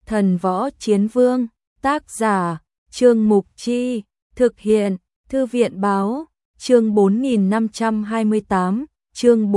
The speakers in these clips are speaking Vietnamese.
Thần Võ Chiến Vương, tác giả, Trương Mục Chi, thực hiện, Thư viện Báo, chương 4528, chương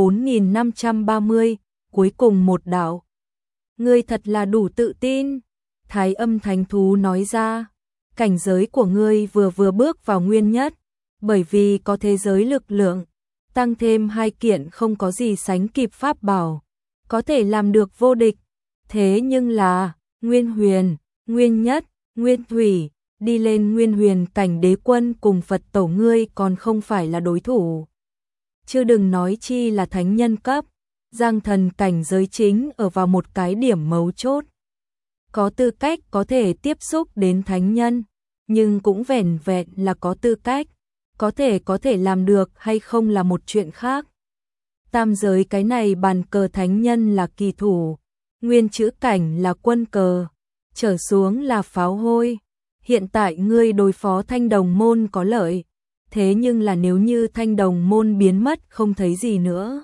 4530, cuối cùng một đạo. Ngươi thật là đủ tự tin, Thái Âm Thánh Thú nói ra, cảnh giới của ngươi vừa bước vào nguyên nhất, bởi vì có thế giới lực lượng, tăng thêm 2 kiện không có gì sánh kịp pháp bảo, có thể làm được vô địch, thế nhưng là, Nguyên Huyền, Nguyên Nhất, Nguyên Thủy, đi lên Nguyên Huyền cảnh đế quân cùng Phật tổ ngươi còn không phải là đối thủ. Chứ đừng nói chi là thánh nhân cấp, Giang Thần cảnh giới chính ở vào một cái điểm mấu chốt. Có tư cách có thể tiếp xúc đến thánh nhân, nhưng cũng vẻn vẹn là có tư cách, có thể làm được hay không là một chuyện khác. Tam giới cái này bàn cờ thánh nhân là kỳ thủ, nguyên chữ cảnh là quân cờ, trở xuống là pháo hôi. Hiện tại ngươi đối phó Thanh Đồng môn có lợi, thế nhưng là nếu như Thanh Đồng môn biến mất không thấy gì nữa,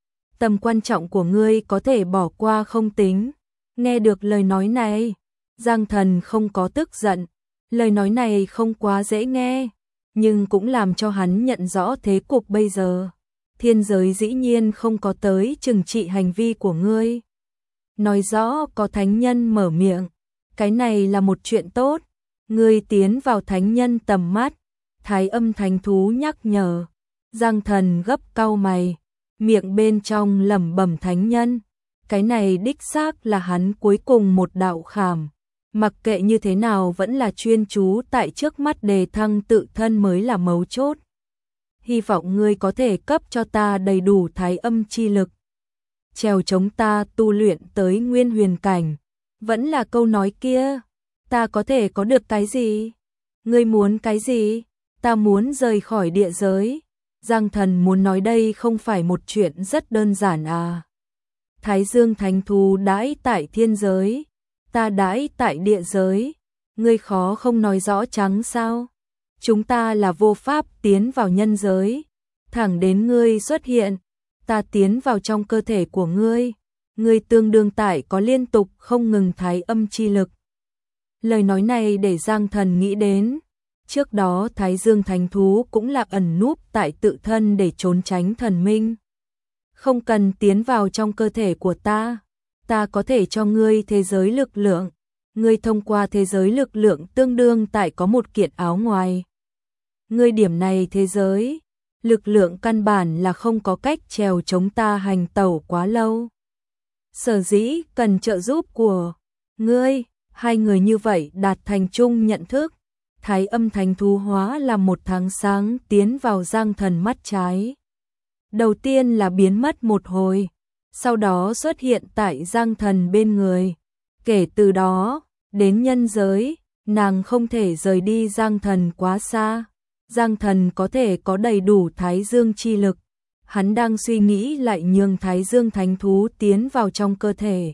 tầm quan trọng của ngươi có thể bỏ qua không tính. Nghe được lời nói này, Giang Thần không có tức giận, lời nói này không quá dễ nghe, nhưng cũng làm cho hắn nhận rõ thế cục bây giờ. Thiên giới dĩ nhiên không có tới trừng trị hành vi của ngươi. Nói rõ có thánh nhân mở miệng, cái này là một chuyện tốt, ngươi tiến vào thánh nhân tầm mắt. Thái Âm Thánh Thú nhắc nhở, Giang Thần gấp cau mày, miệng bên trong lẩm bẩm thánh nhân, cái này đích xác là hắn cuối cùng một đạo khảm, mặc kệ như thế nào vẫn là chuyên chú tại trước mắt đề thăng tự thân mới là mấu chốt. Hy vọng ngươi có thể cấp cho ta đầy đủ thái âm chi lực, trèo chống ta tu luyện tới Nguyên Huyền cảnh. Vẫn là câu nói kia, ta có thể có được cái gì? Ngươi muốn cái gì? Ta muốn rời khỏi địa giới. Giang Thần muốn nói đây không phải một chuyện rất đơn giản à. Thái Dương Thánh Thú đãi tại thiên giới, ta đãi tại địa giới, ngươi khó không nói rõ trắng sao? Chúng ta là vô pháp tiến vào nhân giới, thẳng đến ngươi xuất hiện, ta tiến vào trong cơ thể của ngươi, ngươi tương đương tại có liên tục không ngừng thái âm chi lực. Lời nói này để Giang Thần nghĩ đến, trước đó Thái Dương Thánh Thú cũng là ẩn núp tại tự thân để trốn tránh thần minh. Không cần tiến vào trong cơ thể của ta có thể cho ngươi thế giới lực lượng, ngươi thông qua thế giới lực lượng tương đương tại có một kiện áo ngoài. Ngươi điểm này thế giới, lực lượng căn bản là không có cách trèo chống ta hành tẩu quá lâu. Sở dĩ cần trợ giúp của ngươi, hai người như vậy đạt thành chung nhận thức. Thái Âm Thánh Thú hóa là một tháng sáng tiến vào Giang Thần mắt trái. Đầu tiên là biến mất một hồi, sau đó xuất hiện tại Giang Thần bên người. Kể từ đó, đến nhân giới, nàng không thể rời đi Giang Thần quá xa. Giang Thần có thể có đầy đủ Thái Dương chi lực. Hắn đang suy nghĩ lại nhường Thái Dương Thánh Thú tiến vào trong cơ thể,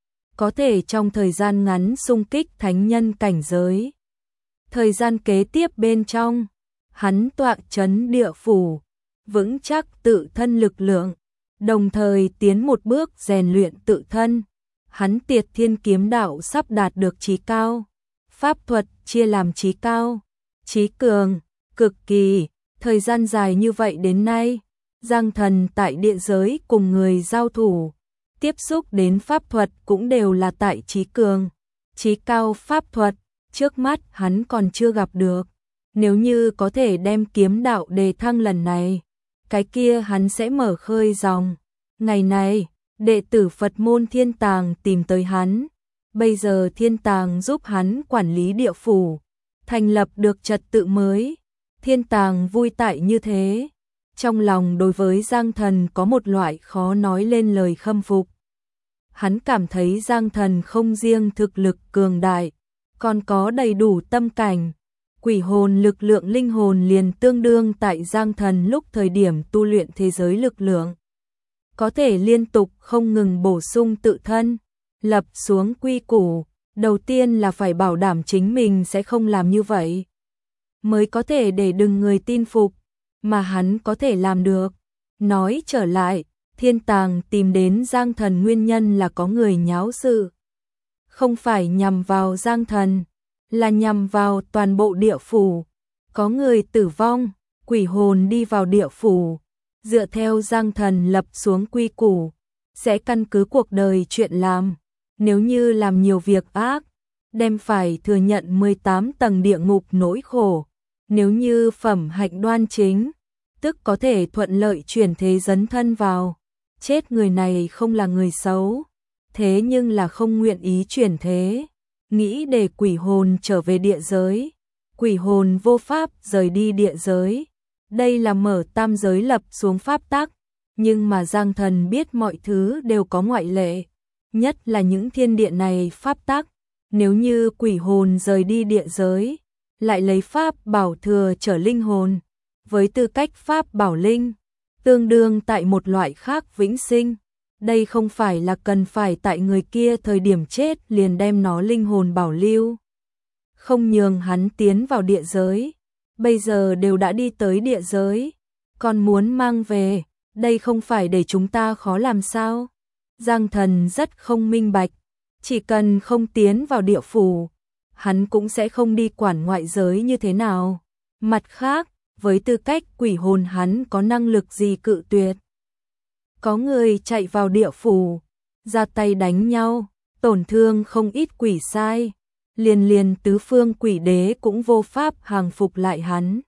có thể trong thời gian ngắn xung kích thánh nhân cảnh giới. Thời gian kế tiếp bên trong, hắn tọa trấn địa phủ, vững chắc tự thân lực lượng, đồng thời tiến một bước rèn luyện tự thân. Hắn Tiệt Thiên Kiếm Đạo sắp đạt được chí cao, pháp thuật chia làm chí cao, chí cường, cực kỳ. Thời gian dài như vậy đến nay, Giang Thần tại địa giới cùng người giao thủ, tiếp xúc đến pháp thuật cũng đều là tại chí cường, chí cao pháp thuật, trước mắt hắn còn chưa gặp được. Nếu như có thể đem kiếm đạo đề thăng lần này, cái kia hắn sẽ mở khơi dòng. Ngày này, đệ tử Phật môn Thiên Tàng tìm tới hắn, bây giờ Thiên Tàng giúp hắn quản lý địa phủ, thành lập được trật tự mới. Thiên Tàng vui tại như thế, trong lòng đối với Giang Thần có một loại khó nói lên lời khâm phục. Hắn cảm thấy Giang Thần không riêng thực lực cường đại, còn có đầy đủ tâm cảnh. Quỷ hồn lực lượng linh hồn liền tương đương tại Giang Thần lúc thời điểm tu luyện thế giới lực lượng. Có thể liên tục không ngừng bổ sung tự thân, lập xuống quy củ. Đầu tiên là phải bảo đảm chính mình sẽ không làm như vậy, mới có thể để đừng người tin phục, mà hắn có thể làm được. Nói trở lại, Thiên Tàng tìm đến Giang Thần nguyên nhân là có người nháo sự. không phải nhằm vào Giang Thần, là nhằm vào toàn bộ địa phủ. Có người tử vong, quỷ hồn đi vào địa phủ, dựa theo Giang Thần lập xuống quy củ, sẽ căn cứ cuộc đời chuyện làm, nếu như làm nhiều việc ác, đem phải thừa nhận 18 tầng địa ngục nỗi khổ, nếu như phẩm hạnh đoan chính, tức có thể thuận lợi chuyển thế dấn thân vào. Chết người này không là người xấu, thế nhưng là không nguyện ý chuyển thế, nghĩ để quỷ hồn trở về địa giới, quỷ hồn vô pháp rời đi địa giới. Đây là mở tam giới lập xuống pháp tắc, nhưng mà Giang Thần biết mọi thứ đều có ngoại lệ, nhất là những thiên địa này pháp tắc, nếu như quỷ hồn rời đi địa giới, lại lấy pháp bảo thừa trở linh hồn, với tư cách pháp bảo linh, tương đương tại một loại khác vĩnh sinh. Đây không phải là cần phải tại người kia thời điểm chết liền đem nó linh hồn bảo lưu, không nhường hắn tiến vào địa giới. Bây giờ đều đã đi tới địa giới, còn muốn mang về, đây không phải để chúng ta khó làm sao? Giang Thần rất không minh bạch, chỉ cần không tiến vào địa phủ, hắn cũng sẽ không đi quản ngoại giới như thế nào. Mặt khác, với tư cách quỷ hồn hắn có năng lực gì cự tuyệt? Có người chạy vào địa phủ, ra tay đánh nhau, tổn thương không ít quỷ sai. Liền tứ phương quỷ đế cũng vô pháp hàng phục lại hắn.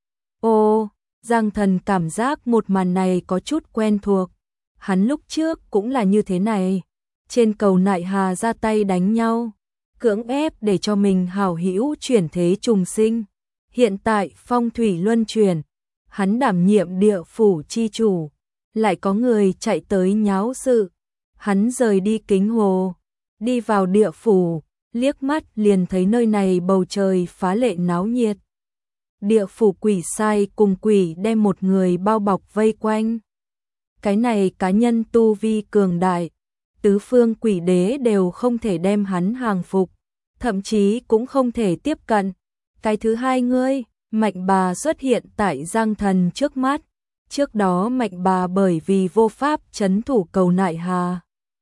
Ô, Giang Thần cảm giác một màn này có chút quen thuộc. Hắn lúc trước cũng là như thế này. Trên cầu Nại Hà ra tay đánh nhau, cưỡng ép để cho mình hảo hữu chuyển thế trùng sinh. Hiện tại phong thủy luân chuyển, hắn đảm nhiệm địa phủ chi chủ, lại có người chạy tới nháo sự. Hắn rời đi Kính Hồ, đi vào địa phủ, liếc mắt liền thấy nơi này bầu trời phá lệ náo nhiệt. Địa phủ quỷ sai cùng quỷ đem một người bao bọc vây quanh. Cái này cá nhân tu vi cường đại, tứ phương quỷ đế đều không thể đem hắn hàng phục, thậm chí cũng không thể tiếp cận. Cái thứ hai ngươi, Mạnh Bà xuất hiện tại Giang Thần trước mắt. Trước đó Mạnh Bà bởi vì vô pháp trấn thủ cầu Nại Hà,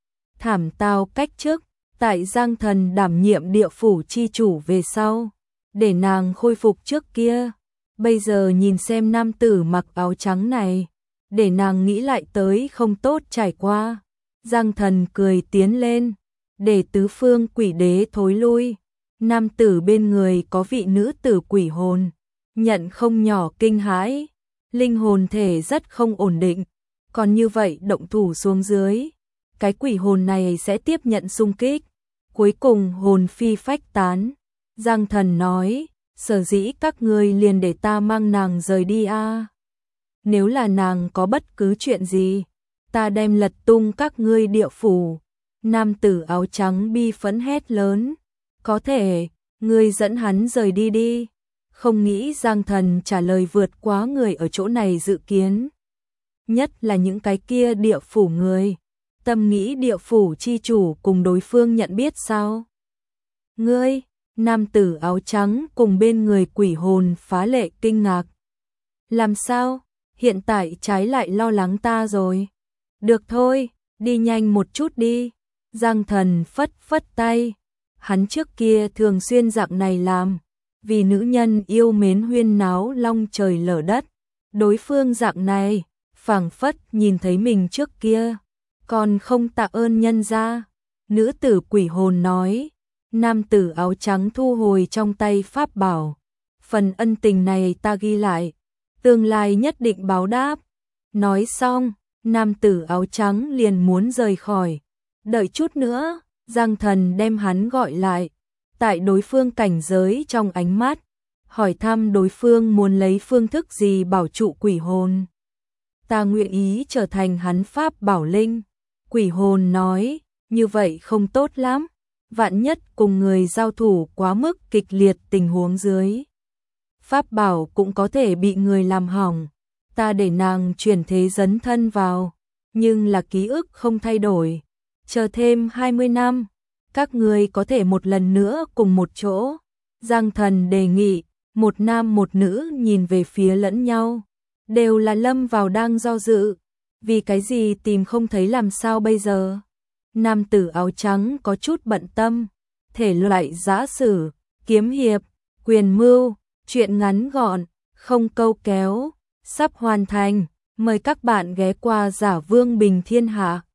thảm tao cách chức. Tại Giang Thần đảm nhiệm địa phủ chi chủ về sau, để nàng khôi phục trước kia. Bây giờ nhìn xem nam tử mặc áo trắng này, để nàng nghĩ lại tới không tốt trải qua. Giang Thần cười tiến lên, để tứ phương quỷ đế thối lui. Nam tử bên người có vị nữ tử quỷ hồn, nhận không nhỏ kinh hãi, linh hồn thể rất không ổn định, còn như vậy động thủ xuống dưới, cái quỷ hồn này sẽ tiếp nhận xung kích, cuối cùng hồn phi phách tán. Giang Thần nói, sở dĩ các ngươi liền để ta mang nàng rời đi a. Nếu là nàng có bất cứ chuyện gì, ta đem lật tung các ngươi địa phủ. Nam tử áo trắng bi phẫn hét lớn, có thể, ngươi dẫn hắn rời đi đi. Không nghĩ Giang Thần trả lời vượt quá người ở chỗ này dự kiến. Nhất là những cái kia địa phủ người. Tâm nghĩ địa phủ chi chủ cùng đối phương nhận biết sao? Ngươi, nam tử áo trắng cùng bên người quỷ hồn phá lệ kinh ngạc. Làm sao? Hiện tại trái lại lo lắng ta rồi. Được thôi, đi nhanh một chút đi. Giang Thần phất phất tay. Hắn trước kia thường xuyên dạng này làm. Vì nữ nhân yêu mến huyên náo long trời lở đất. Đối phương dạng này, phảng phất nhìn thấy mình trước kia. Còn không tạ ơn nhân gia. Nữ tử quỷ hồn nói. Nam tử áo trắng thu hồi trong tay pháp bảo. Phần ân tình này ta ghi lại. Tương lai nhất định báo đáp. Nói xong, nam tử áo trắng liền muốn rời khỏi. Đợi chút nữa, Giang Thần đem hắn gọi lại. Tại đối phương cảnh giới trong ánh mắt, hỏi thăm đối phương muốn lấy phương thức gì bảo trụ quỷ hồn. Ta nguyện ý trở thành hắn pháp bảo linh. Quỷ hồn nói, như vậy không tốt lắm. Vạn nhất cùng người giao thủ quá mức kịch liệt tình huống dưới. Pháp bảo cũng có thể bị người làm hỏng. Ta để nàng chuyển thế dấn thân vào, nhưng là ký ức không thay đổi. Chờ thêm 20 năm, các người có thể một lần nữa cùng một chỗ. Giang Thần đề nghị, một nam một nữ nhìn về phía lẫn nhau. Đều là lâm vào đang do dự. Vì cái gì tìm không thấy làm sao bây giờ? Nam tử áo trắng có chút bận tâm, thể loại giã sử, kiếm hiệp, quyền mưu, truyện ngắn gọn, không câu kéo, sắp hoàn thành, mời các bạn ghé qua Giả Vương Bình Thiên Hạ.